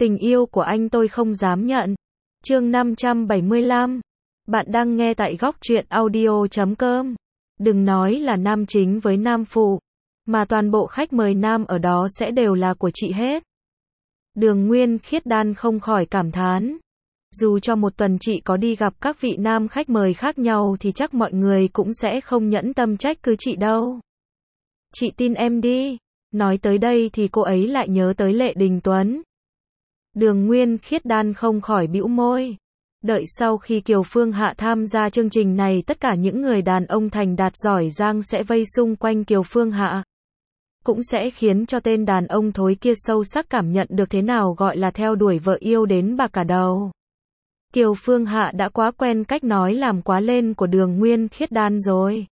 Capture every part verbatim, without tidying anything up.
Tình yêu của anh tôi không dám nhận. Chương năm trăm bảy mươi lăm. Bạn đang nghe tại góc truyện audio chấm com. Đừng nói là nam chính với nam phụ, mà toàn bộ khách mời nam ở đó sẽ đều là của chị hết. Đường Nguyên Khiết Đan không khỏi cảm thán. Dù cho một tuần chị có đi gặp các vị nam khách mời khác nhau thì chắc mọi người cũng sẽ không nhẫn tâm trách cứ chị đâu. Chị tin em đi. Nói tới đây thì cô ấy lại nhớ tới Lệ Đình Tuấn. Đường Nguyên Khiết Đan không khỏi bĩu môi. Đợi sau khi Kiều Phương Hạ tham gia chương trình này, tất cả những người đàn ông thành đạt giỏi giang sẽ vây xung quanh Kiều Phương Hạ. Cũng sẽ khiến cho tên đàn ông thối kia sâu sắc cảm nhận được thế nào gọi là theo đuổi vợ yêu đến bạc cả đầu. Kiều Phương Hạ đã quá quen cách nói làm quá lên của Đường Nguyên Khiết Đan rồi.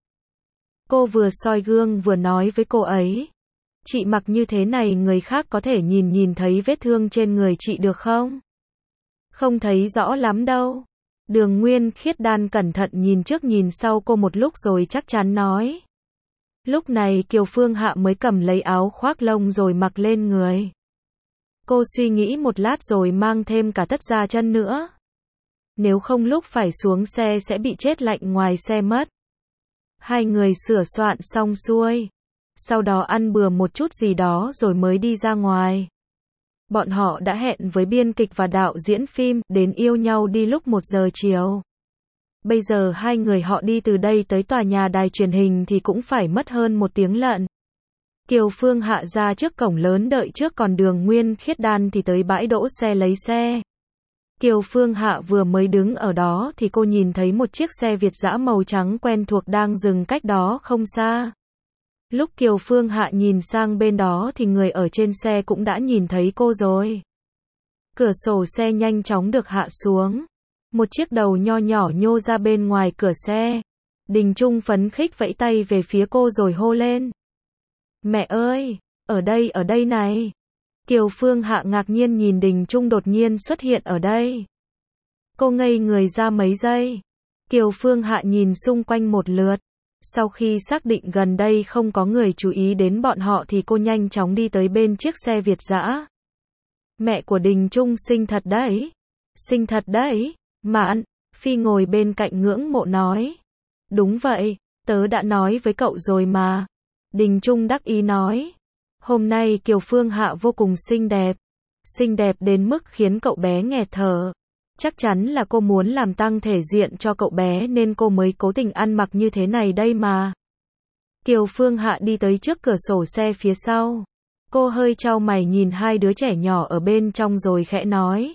Cô vừa soi gương vừa nói với cô ấy. Chị mặc như thế này người khác có thể nhìn nhìn thấy vết thương trên người chị được không? Không thấy rõ lắm đâu. Đường Nguyên Khiết Đan cẩn thận nhìn trước nhìn sau cô một lúc rồi chắc chắn nói. Lúc này Kiều Phương Hạ mới cầm lấy áo khoác lông rồi mặc lên người. Cô suy nghĩ một lát rồi mang thêm cả tất da chân nữa. Nếu không lúc phải xuống xe sẽ bị chết lạnh ngoài xe mất. Hai người sửa soạn xong xuôi. Sau đó ăn bừa một chút gì đó rồi mới đi ra ngoài. Bọn họ đã hẹn với biên kịch và đạo diễn phim, đến yêu nhau đi lúc một giờ chiều. Bây giờ hai người họ đi từ đây tới tòa nhà đài truyền hình thì cũng phải mất hơn một tiếng lận. Kiều Phương Hạ ra trước cổng lớn đợi trước, còn Đường Nguyên Khiết Đan thì tới bãi đỗ xe lấy xe. Kiều Phương Hạ vừa mới đứng ở đó thì cô nhìn thấy một chiếc xe Việt dã màu trắng quen thuộc đang dừng cách đó không xa. Lúc Kiều Phương Hạ nhìn sang bên đó thì người ở trên xe cũng đã nhìn thấy cô rồi. Cửa sổ xe nhanh chóng được hạ xuống. Một chiếc đầu nho nhỏ nhô ra bên ngoài cửa xe. Đình Trung phấn khích vẫy tay về phía cô rồi hô lên. Mẹ ơi, ở đây, ở đây này. Kiều Phương Hạ ngạc nhiên nhìn Đình Trung đột nhiên xuất hiện ở đây. Cô ngây người ra mấy giây. Kiều Phương Hạ nhìn xung quanh một lượt. Sau khi xác định gần đây không có người chú ý đến bọn họ thì cô nhanh chóng đi tới bên chiếc xe Việt dã. Mẹ của Đình Trung xinh thật đấy. Xinh thật đấy. Mạn Phi ngồi bên cạnh ngưỡng mộ nói. Đúng vậy, tớ đã nói với cậu rồi mà. Đình Trung đắc ý nói. Hôm nay Kiều Phương Hạ vô cùng xinh đẹp. Xinh đẹp đến mức khiến cậu bé nghẹt thở. Chắc chắn là cô muốn làm tăng thể diện cho cậu bé nên cô mới cố tình ăn mặc như thế này đây mà. Kiều Phương Hạ đi tới trước cửa sổ xe phía sau. Cô hơi chau mày nhìn hai đứa trẻ nhỏ ở bên trong rồi khẽ nói.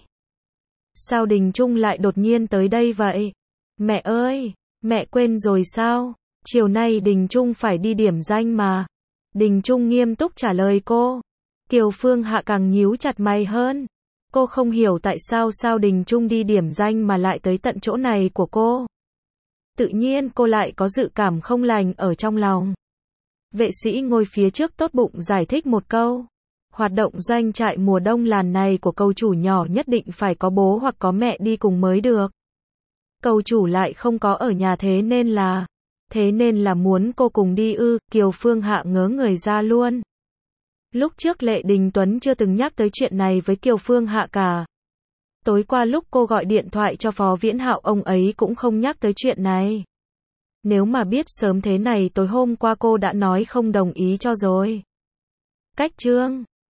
Sao Đình Trung lại đột nhiên tới đây vậy? Mẹ ơi, mẹ quên rồi sao? Chiều nay Đình Trung phải đi điểm danh mà. Đình Trung nghiêm túc trả lời cô. Kiều Phương Hạ càng nhíu chặt mày hơn. Cô không hiểu tại sao sao Đình Trung đi điểm danh mà lại tới tận chỗ này của cô. Tự nhiên cô lại có dự cảm không lành ở trong lòng. Vệ sĩ ngồi phía trước tốt bụng giải thích một câu. Hoạt động doanh trại mùa đông làn này của cậu chủ nhỏ nhất định phải có bố hoặc có mẹ đi cùng mới được. Cậu chủ lại không có ở nhà thế nên là... Thế nên là muốn cô cùng đi ư? Kiều Phương Hạ ngớ người ra luôn. Lúc trước Lệ Đình Tuấn chưa từng nhắc tới chuyện này với Kiều Phương Hạ cả. Tối qua lúc cô gọi điện thoại cho Phó Viễn Hạo, ông ấy cũng không nhắc tới chuyện này. Nếu mà biết sớm thế này tối hôm qua cô đã nói không đồng ý cho rồi. Cách chương